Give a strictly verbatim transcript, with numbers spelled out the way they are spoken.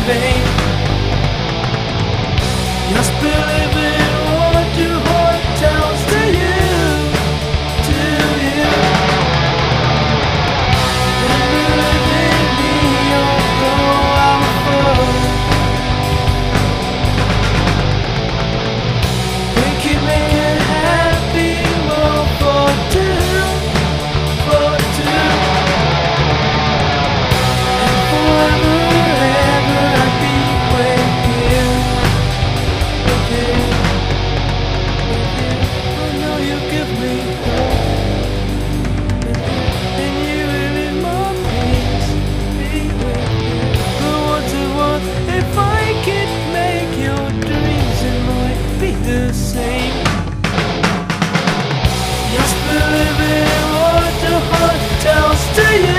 vain. Just believe in what your heart tells to you, to you. Don't believe in me, although I'm a fool. We can make it happy, more for two, for two. And forever, ever I'll be with you, with you, with you. I know you give me hope, and you relieve my pains, be with you. But what's it worth if I can't make your dreams and mine be the same? Just believe in what your heart tells to you.